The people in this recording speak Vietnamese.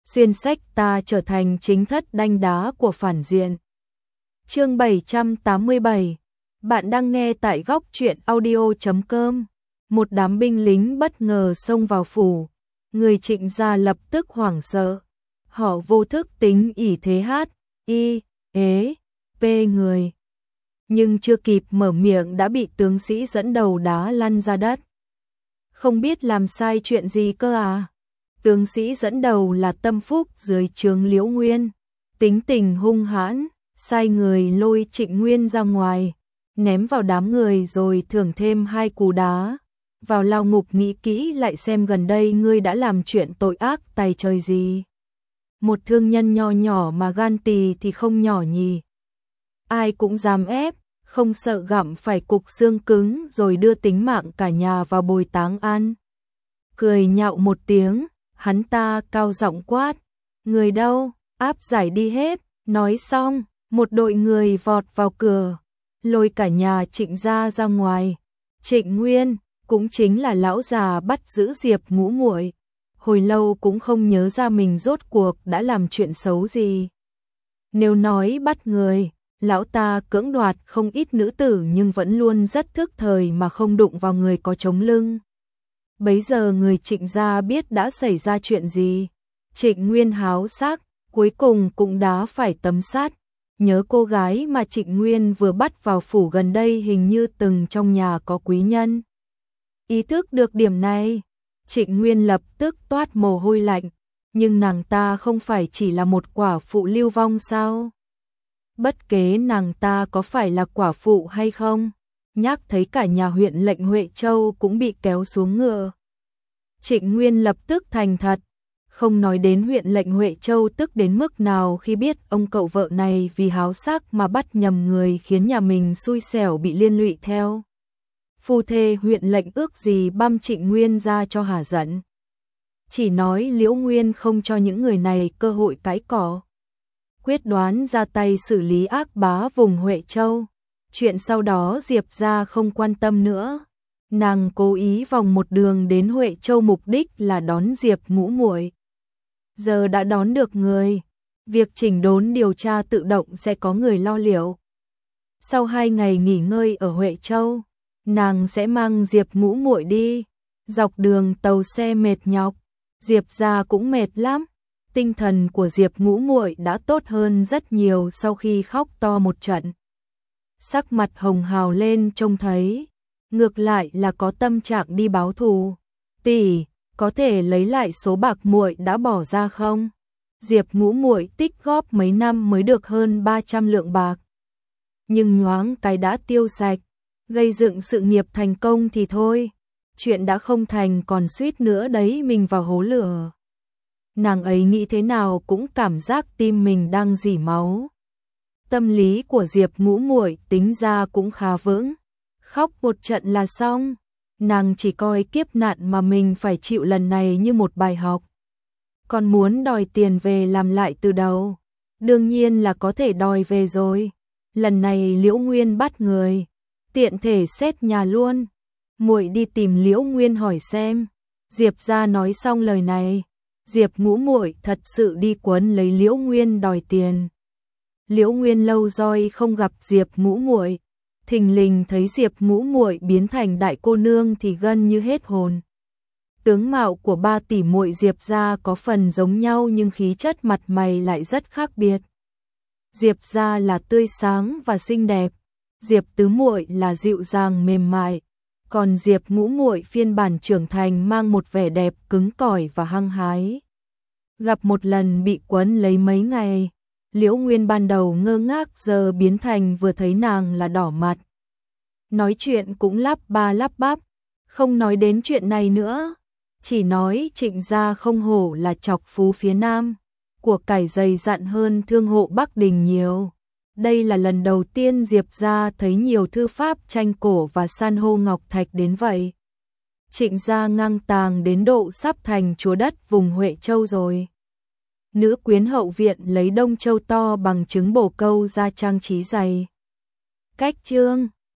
xuyên sách ta trở thành chính thất đanh đá của phản diện. Chương 787. Bạn đang nghe tại góc truyện audio.com. Một đám binh lính bất ngờ xông vào phủ, người Trịnh gia lập tức hoảng sợ. Họ vô thức tính ỷ thế p người. Nhưng chưa kịp mở miệng đã bị tướng sĩ dẫn đầu đá lăn ra đất. Không biết làm sai chuyện gì cơ à? Tướng sĩ dẫn đầu là Tâm Phúc dưới trướng Liễu Nguyên, tính tình hung hãn, sai người lôi Trịnh Nguyên ra ngoài, ném vào đám người rồi thưởng thêm 2 cú đá. Vào lao ngục nghĩ kỹ lại xem gần đây ngươi đã làm chuyện tội ác tày trời gì. Một thương nhân nho nhỏ mà gan tì thì không nhỏ nhỉ. Ai cũng dám ép, không sợ gặm phải cục xương cứng rồi đưa tính mạng cả nhà vào bồi táng ăn. Cười nhạo một tiếng, hắn ta cao giọng quát, người đâu, áp giải đi hết. Nói xong, một đội người vọt vào cửa, lôi cả nhà Trịnh gia ra ngoài. Trịnh Nguyên, cũng chính là lão già bắt giữ Diệp Ngũ Muội, hồi lâu cũng không nhớ ra mình rốt cuộc đã làm chuyện xấu gì. Nếu nói bắt người, lão ta cưỡng đoạt không ít nữ tử nhưng vẫn luôn rất thức thời mà không đụng vào người có chống lưng. Bấy giờ người Trịnh gia biết đã xảy ra chuyện gì. Trịnh Nguyên háo sắc, cuối cùng cũng đá phải tấm sắt. Nhớ cô gái mà Trịnh Nguyên vừa bắt vào phủ gần đây hình như từng trong nhà có quý nhân. Ý thức được điểm này, Trịnh Nguyên lập tức toát mồ hôi lạnh, nhưng nàng ta không phải chỉ là một quả phụ lưu vong sao? Bất kể nàng ta có phải là quả phụ hay không, nhắc thấy cả nhà huyện lệnh Huệ Châu cũng bị kéo xuống ngựa. Trịnh Nguyên lập tức thành thật, không nói đến huyện lệnh Huệ Châu tức đến mức nào khi biết ông cậu vợ này vì háo sắc mà bắt nhầm người khiến nhà mình xui xẻo bị liên lụy theo. Phu thê huyện lệnh ước gì băm Trịnh Nguyên ra cho hả giận. Chỉ nói Liễu Nguyên không cho những người này cơ hội cãi cọ. Quyết đoán ra tay xử lý ác bá vùng Huệ Châu. Chuyện sau đó Diệp gia không quan tâm nữa. Nàng cố ý vòng một đường đến Huệ Châu mục đích là đón Diệp Ngũ Muội. Giờ đã đón được người, việc chỉnh đốn điều tra tự động sẽ có người lo liệu. Sau 2 ngày nghỉ ngơi ở Huệ Châu, nàng sẽ mang Diệp Ngũ Muội đi. Dọc đường tàu xe mệt nhọc, Diệp gia cũng mệt lắm. Tinh thần của Diệp Ngũ Muội đã tốt hơn rất nhiều sau khi khóc to một trận. Sắc mặt hồng hào lên trông thấy, ngược lại là có tâm trạng đi báo thù. Tỷ, có thể lấy lại số bạc muội đã bỏ ra không? Diệp Ngũ Muội tích góp mấy năm mới được hơn 300 lượng bạc. Nhưng nhoáng cái đã tiêu sạch, gây dựng sự nghiệp thành công thì thôi. Chuyện đã không thành còn suýt nữa đấy mình vào hố lửa. Nàng ấy nghĩ thế nào cũng cảm giác tim mình đang rỉ máu. Tâm lý của Diệp Ngũ Muội tính ra cũng khá vững. Khóc một trận là xong. Nàng chỉ coi kiếp nạn mà mình phải chịu lần này như một bài học. Còn muốn đòi tiền về làm lại từ đầu. Đương nhiên là có thể đòi về rồi. Lần này Liễu Nguyên bắt người, tiện thể xét nhà luôn. Muội đi tìm Liễu Nguyên hỏi xem. Diệp gia nói xong lời này, Diệp Ngũ Muội thật sự đi quấn lấy Liễu Nguyên đòi tiền. Liễu Nguyên lâu rồi không gặp Diệp Ngũ Muội, thình lình thấy Diệp Ngũ Muội biến thành đại cô nương thì gần như hết hồn. Tướng mạo của 3 tỷ muội Diệp gia có phần giống nhau nhưng khí chất mặt mày lại rất khác biệt. Diệp gia là tươi sáng và xinh đẹp, Diệp Tứ Muội là dịu dàng mềm mại, còn Diệp Ngũ Muội phiên bản trưởng thành mang một vẻ đẹp cứng cỏi và hăng hái. Gặp một lần bị quấn lấy mấy ngày, Liễu Nguyên ban đầu ngơ ngác giờ biến thành vừa thấy nàng là đỏ mặt. Nói chuyện cũng lắp ba lắp bắp, không nói đến chuyện này nữa, chỉ nói Trịnh gia không hổ là trọc phú phía Nam, của cải dày dặn hơn thương hộ Bắc Đình nhiều. Đây là lần đầu tiên Diệp gia thấy nhiều thư pháp tranh cổ và san hô ngọc thạch đến vậy. Trịnh gia ngang tàng đến độ sắp thành chúa đất vùng Huệ Châu rồi. Nữ quyến hậu viện lấy đông châu to bằng trứng bồ câu ra trang trí giày. Cách chương